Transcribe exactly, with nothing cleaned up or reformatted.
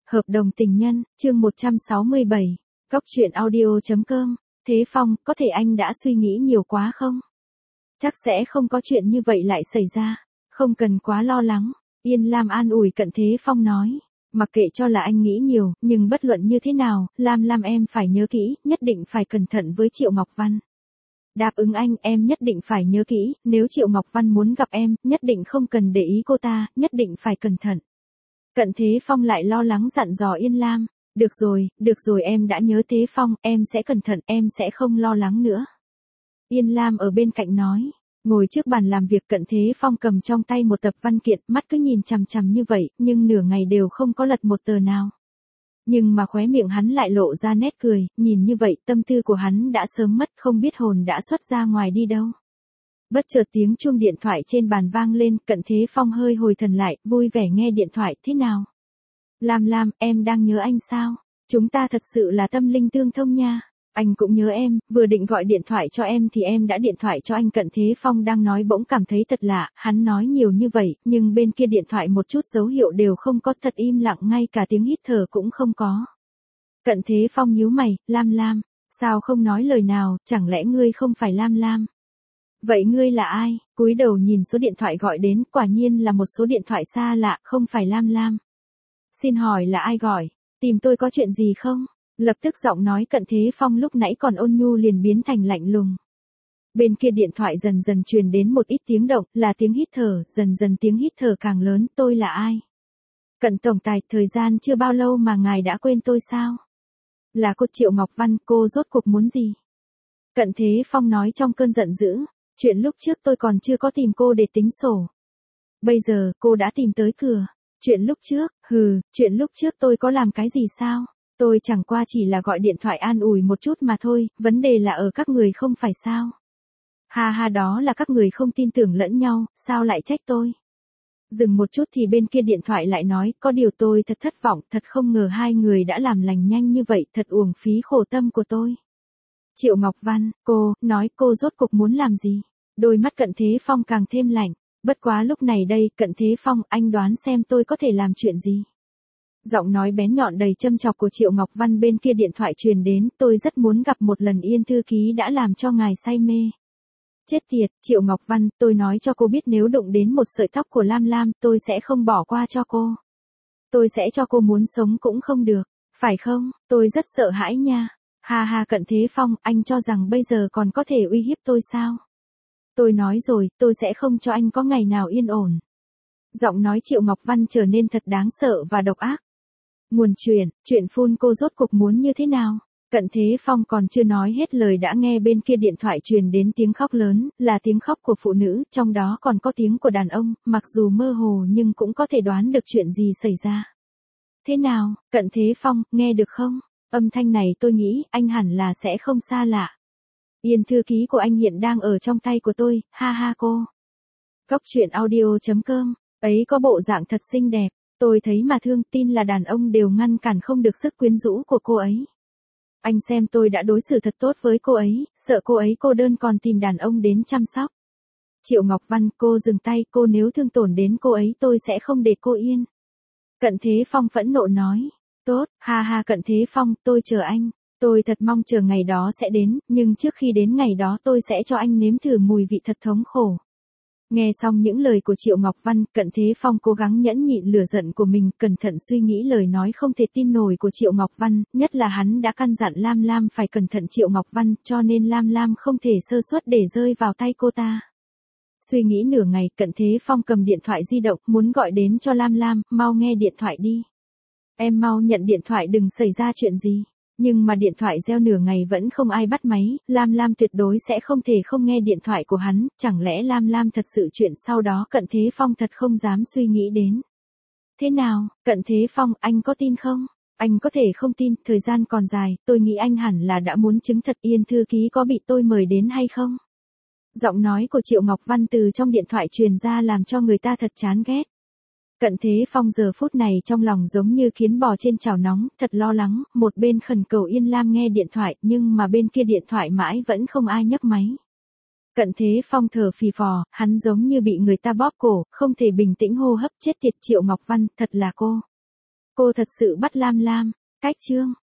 Hợp đồng tình nhân, chương một trăm sáu mươi bảy, Cóc truyện audio.com, Thế Phong, có thể anh đã suy nghĩ nhiều quá không? Chắc sẽ không có chuyện như vậy lại xảy ra, không cần quá lo lắng, Yên Lam an ủi Cận Thế Phong nói. Mặc kệ cho là anh nghĩ nhiều, nhưng bất luận như thế nào, Lam Lam em phải nhớ kỹ, nhất định phải cẩn thận với Triệu Ngọc Văn. Đáp ứng anh, em nhất định phải nhớ kỹ, nếu Triệu Ngọc Văn muốn gặp em, nhất định không cần để ý cô ta, nhất định phải cẩn thận. Cận Thế Phong lại lo lắng dặn dò Yên Lam, được rồi, được rồi em đã nhớ Thế Phong, em sẽ cẩn thận, em sẽ không lo lắng nữa. Yên Lam ở bên cạnh nói, ngồi trước bàn làm việc Cận Thế Phong cầm trong tay một tập văn kiện, mắt cứ nhìn chằm chằm như vậy, nhưng nửa ngày đều không có lật một tờ nào. Nhưng mà khóe miệng hắn lại lộ ra nét cười, nhìn như vậy tâm tư của hắn đã sớm mất, không biết hồn đã xuất ra ngoài đi đâu. Bất chợt tiếng chuông điện thoại trên bàn vang lên, Cận Thế Phong hơi hồi thần lại, vui vẻ nghe điện thoại, thế nào? Lam Lam, em đang nhớ anh sao? Chúng ta thật sự là tâm linh tương thông nha. Anh cũng nhớ em, vừa định gọi điện thoại cho em thì em đã điện thoại cho anh. Cận Thế Phong đang nói bỗng cảm thấy thật lạ, hắn nói nhiều như vậy, nhưng bên kia điện thoại một chút dấu hiệu đều không có, thật im lặng, ngay cả tiếng hít thở cũng không có. Cận Thế Phong nhíu mày, Lam Lam, sao không nói lời nào, chẳng lẽ ngươi không phải Lam Lam? Vậy ngươi là ai? Cúi đầu nhìn số điện thoại gọi đến, quả nhiên là một số điện thoại xa lạ, không phải Lam Lam. Xin hỏi là ai gọi? Tìm tôi có chuyện gì không? Lập tức giọng nói Cận Thế Phong lúc nãy còn ôn nhu liền biến thành lạnh lùng. Bên kia điện thoại dần dần truyền đến một ít tiếng động, là tiếng hít thở, dần dần tiếng hít thở càng lớn, tôi là ai? Cận tổng tài, thời gian chưa bao lâu mà ngài đã quên tôi sao? Là cô Triệu Ngọc Văn, cô rốt cuộc muốn gì? Cận Thế Phong nói trong cơn giận dữ, chuyện lúc trước tôi còn chưa có tìm cô để tính sổ. Bây giờ, cô đã tìm tới cửa. Chuyện lúc trước, hừ, chuyện lúc trước tôi có làm cái gì sao? Tôi chẳng qua chỉ là gọi điện thoại an ủi một chút mà thôi, vấn đề là ở các người không phải sao? Ha ha, đó là các người không tin tưởng lẫn nhau, sao lại trách tôi? Dừng một chút thì bên kia điện thoại lại nói, có điều tôi thật thất vọng, thật không ngờ hai người đã làm lành nhanh như vậy, thật uổng phí khổ tâm của tôi. Triệu Ngọc Văn, cô, nói cô rốt cuộc muốn làm gì? Đôi mắt Cận Thế Phong càng thêm lạnh, bất quá lúc này đây, Cận Thế Phong, anh đoán xem tôi có thể làm chuyện gì? Giọng nói bén nhọn đầy châm chọc của Triệu Ngọc Văn bên kia điện thoại truyền đến, tôi rất muốn gặp một lần Yên thư ký đã làm cho ngài say mê. Chết tiệt, Triệu Ngọc Văn, tôi nói cho cô biết nếu đụng đến một sợi tóc của Lam Lam, tôi sẽ không bỏ qua cho cô. Tôi sẽ cho cô muốn sống cũng không được, phải không? Tôi rất sợ hãi nha. Ha ha, Cận Thế Phong, anh cho rằng bây giờ còn có thể uy hiếp tôi sao? Tôi nói rồi, tôi sẽ không cho anh có ngày nào yên ổn. Giọng nói Triệu Ngọc Văn trở nên thật đáng sợ và độc ác. Nguồn chuyện, chuyện phun cô rốt cuộc muốn như thế nào? Cận Thế Phong còn chưa nói hết lời đã nghe bên kia điện thoại truyền đến tiếng khóc lớn, là tiếng khóc của phụ nữ, trong đó còn có tiếng của đàn ông, mặc dù mơ hồ nhưng cũng có thể đoán được chuyện gì xảy ra. Thế nào, Cận Thế Phong, nghe được không? Âm thanh này tôi nghĩ anh hẳn là sẽ không xa lạ. Yên thư ký của anh hiện đang ở trong tay của tôi, ha ha cô. Cóc truyện audio.com, ấy có bộ dạng thật xinh đẹp, tôi thấy mà thương, tin là đàn ông đều ngăn cản không được sức quyến rũ của cô ấy. Anh xem tôi đã đối xử thật tốt với cô ấy, sợ cô ấy cô đơn còn tìm đàn ông đến chăm sóc. Triệu Ngọc Văn, cô dừng tay, cô nếu thương tổn đến cô ấy tôi sẽ không để cô yên. Cận Thế Phong phẫn nộ nói, tốt, ha ha Cận Thế Phong, tôi chờ anh. Tôi thật mong chờ ngày đó sẽ đến, nhưng trước khi đến ngày đó tôi sẽ cho anh nếm thử mùi vị thật thống khổ. Nghe xong những lời của Triệu Ngọc Văn, Cận Thế Phong cố gắng nhẫn nhịn lửa giận của mình, cẩn thận suy nghĩ lời nói không thể tin nổi của Triệu Ngọc Văn, nhất là hắn đã căn dặn Lam Lam phải cẩn thận Triệu Ngọc Văn, cho nên Lam Lam không thể sơ suất để rơi vào tay cô ta. Suy nghĩ nửa ngày, Cận Thế Phong cầm điện thoại di động, muốn gọi đến cho Lam Lam, mau nghe điện thoại đi. Em mau nhận điện thoại, đừng xảy ra chuyện gì. Nhưng mà điện thoại reo nửa ngày vẫn không ai bắt máy, Lam Lam tuyệt đối sẽ không thể không nghe điện thoại của hắn, chẳng lẽ Lam Lam thật sự chuyện sau đó Cận Thế Phong thật không dám suy nghĩ đến. Thế nào, Cận Thế Phong, anh có tin không? Anh có thể không tin, thời gian còn dài, tôi nghĩ anh hẳn là đã muốn chứng thật Yên thư ký có bị tôi mời đến hay không? Giọng nói của Triệu Ngọc Văn từ trong điện thoại truyền ra làm cho người ta thật chán ghét. Cận Thế Phong giờ phút này trong lòng giống như kiến bò trên chảo nóng, thật lo lắng, một bên khẩn cầu Yên Lam nghe điện thoại, nhưng mà bên kia điện thoại mãi vẫn không ai nhấc máy. Cận Thế Phong thở phì phò, hắn giống như bị người ta bóp cổ, không thể bình tĩnh hô hấp, chết tiệt Triệu Ngọc Văn, thật là cô. Cô thật sự bắt Lam Lam, cách chương.